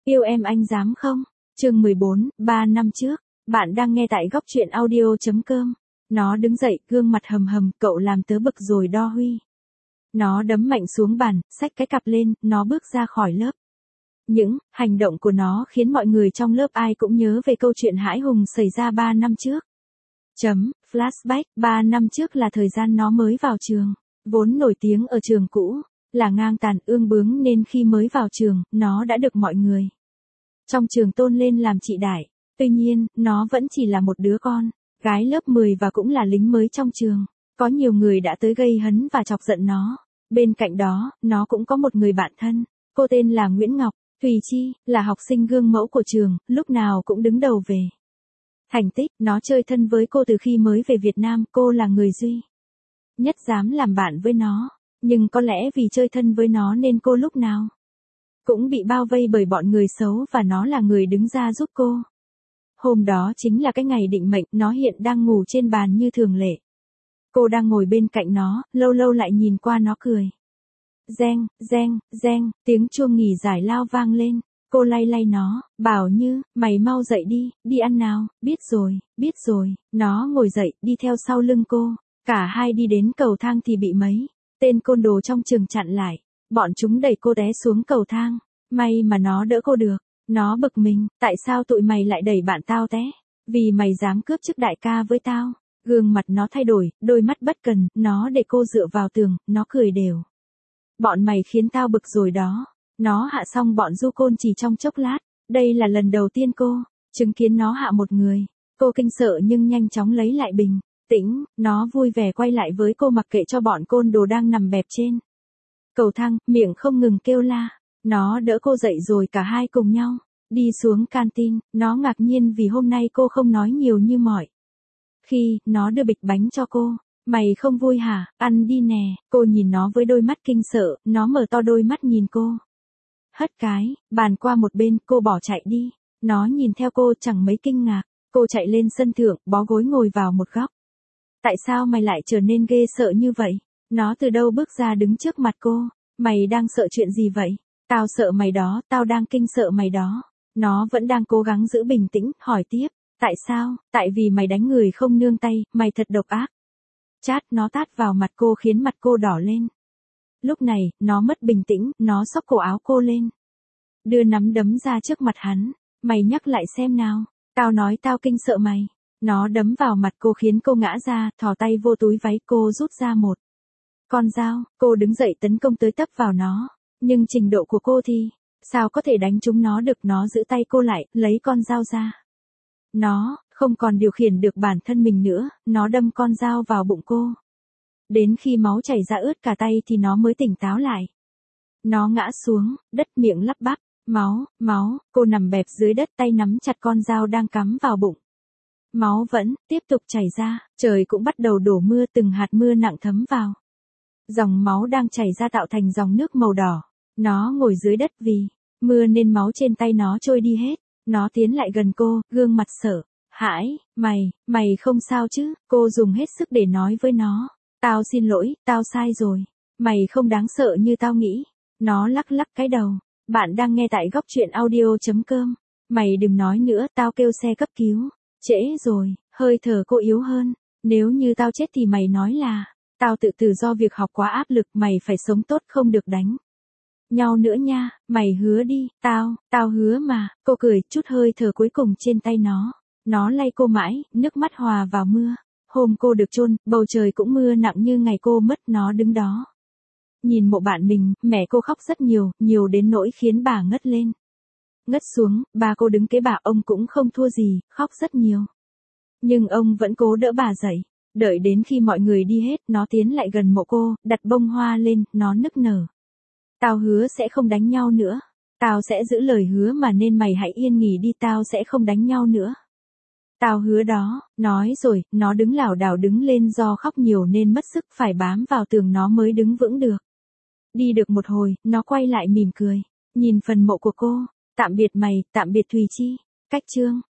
Yêu em anh dám không? Chương 14, 3 năm trước. Bạn đang nghe tại góc truyện audio.com. Nó đứng dậy, gương mặt hầm hầm, cậu làm tớ bực rồi đo Huy. Nó đấm mạnh xuống bàn, xách cái cặp lên, nó bước ra khỏi lớp. Những hành động của nó khiến mọi người trong lớp ai cũng nhớ về câu chuyện hãi hùng xảy ra 3 năm trước. Flashback, 3 năm trước là thời gian nó mới vào trường. Vốn nổi tiếng ở trường cũ, là ngang tàn ương bướng nên khi mới vào trường, nó đã được mọi người trong trường tôn lên làm chị đại. Tuy nhiên, nó vẫn chỉ là một đứa con gái lớp 10 và cũng là lính mới trong trường. Có nhiều người đã tới gây hấn và chọc giận nó. Bên cạnh đó, nó cũng có một người bạn thân. Cô tên là Nguyễn Ngọc Thùy Chi, là học sinh gương mẫu của trường, lúc nào cũng đứng đầu về thành tích. Nó chơi thân với cô từ khi mới về Việt Nam, cô là người duy nhất dám làm bạn với nó. Nhưng có lẽ vì chơi thân với nó nên cô lúc nào cũng bị bao vây bởi bọn người xấu và nó là người đứng ra giúp cô. Hôm đó chính là cái ngày định mệnh, nó hiện đang ngủ trên bàn như thường lệ. Cô đang ngồi bên cạnh nó, lâu lâu lại nhìn qua nó cười. Reng, reng, reng, tiếng chuông nghỉ giải lao vang lên. Cô lay lay nó, bảo như, mày mau dậy đi, đi ăn nào, biết rồi. Nó ngồi dậy, đi theo sau lưng cô. Cả hai đi đến cầu thang thì bị mấy tên côn đồ trong trường chặn lại. Bọn chúng đẩy cô té xuống cầu thang. May mà nó đỡ cô được. Nó bực mình, tại sao tụi mày lại đẩy bạn tao té? Vì mày dám cướp chức đại ca với tao. Gương mặt nó thay đổi, đôi mắt bất cần, nó để cô dựa vào tường, nó cười đều. Bọn mày khiến tao bực rồi đó. Nó hạ xong bọn du côn chỉ trong chốc lát. Đây là lần đầu tiên cô chứng kiến nó hạ một người. Cô kinh sợ nhưng nhanh chóng lấy lại bình tĩnh. Nó vui vẻ quay lại với cô mặc kệ cho bọn côn đồ đang nằm bẹp trên cầu thang, miệng không ngừng kêu la. Nó đỡ cô dậy rồi cả hai cùng nhau đi xuống canteen. Nó ngạc nhiên vì hôm nay cô không nói nhiều như mọi khi. Nó đưa bịch bánh cho cô. Mày không vui hả? Ăn đi nè. Cô nhìn nó với đôi mắt kinh sợ. Nó mở to đôi mắt nhìn cô. Hất cái bàn qua một bên, cô bỏ chạy đi. Nó nhìn theo cô chẳng mấy kinh ngạc. Cô chạy lên sân thượng, bó gối ngồi vào một góc. Tại sao mày lại trở nên ghê sợ như vậy? Nó từ đâu bước ra đứng trước mặt cô. Mày đang sợ chuyện gì vậy? Tao sợ mày đó, tao đang kinh sợ mày đó. Nó vẫn đang cố gắng giữ bình tĩnh, hỏi tiếp. Tại sao? Tại vì mày đánh người không nương tay, mày thật độc ác. Chát, nó tát vào mặt cô khiến mặt cô đỏ lên. Lúc này, nó mất bình tĩnh, nó xốc cổ áo cô lên. Đưa nắm đấm ra trước mặt hắn. Mày nhắc lại xem nào. Tao nói tao kinh sợ mày. Nó đấm vào mặt cô khiến cô ngã ra, thò tay vô túi váy cô rút ra một con dao. Cô đứng dậy tấn công tới tấp vào nó. Nhưng trình độ của cô thì sao có thể đánh trúng nó được. Nó giữ tay cô lại, lấy con dao ra. Nó không còn điều khiển được bản thân mình nữa. Nó đâm con dao vào bụng cô. Đến khi máu chảy ra ướt cả tay thì nó mới tỉnh táo lại. Nó ngã xuống đất, miệng lắp bắp. Máu, cô nằm bẹp dưới đất, tay nắm chặt con dao đang cắm vào bụng. Máu vẫn tiếp tục chảy ra, trời cũng bắt đầu đổ mưa, từng hạt mưa nặng thấm vào. Dòng máu đang chảy ra tạo thành dòng nước màu đỏ. Nó ngồi dưới đất vì mưa nên máu trên tay nó trôi đi hết. Nó tiến lại gần cô, gương mặt sợ hãi. Mày không sao chứ? Cô dùng hết sức để nói với nó. Tao xin lỗi, tao sai rồi. Mày không đáng sợ như tao nghĩ. Nó lắc lắc cái đầu. Bạn đang nghe tại góc truyện audio.com. Mày đừng nói nữa, tao kêu xe cấp cứu. Trễ rồi, hơi thở cô yếu hơn. Nếu như tao chết thì mày nói là tao tự tử do việc học quá áp lực, mày phải sống tốt không được đánh nhau nữa nha. Mày hứa đi. Tao hứa mà. Cô cười, chút hơi thở cuối cùng trên tay nó. Nó lay cô mãi, nước mắt hòa vào mưa. Hôm cô được chôn, bầu trời cũng mưa nặng như ngày cô mất. Nó đứng đó nhìn mộ bạn mình. Mẹ cô khóc rất nhiều đến nỗi khiến bà ngất lên ngất xuống. Ba cô đứng kế bà, ông cũng không thua gì, khóc rất nhiều. Nhưng ông vẫn cố đỡ bà dậy. Đợi đến khi mọi người đi hết, nó tiến lại gần mộ cô, đặt bông hoa lên, nó nức nở. Tao hứa sẽ không đánh nhau nữa. Tao sẽ giữ lời hứa mà, nên mày hãy yên nghỉ đi, tao sẽ không đánh nhau nữa. Tao hứa đó. Nói rồi, nó đứng lảo đảo đứng lên, do khóc nhiều nên mất sức, phải bám vào tường nó mới đứng vững được. Đi được một hồi, nó quay lại mỉm cười, nhìn phần mộ của cô. Tạm biệt mày, tạm biệt Thùy Chi. Cách chương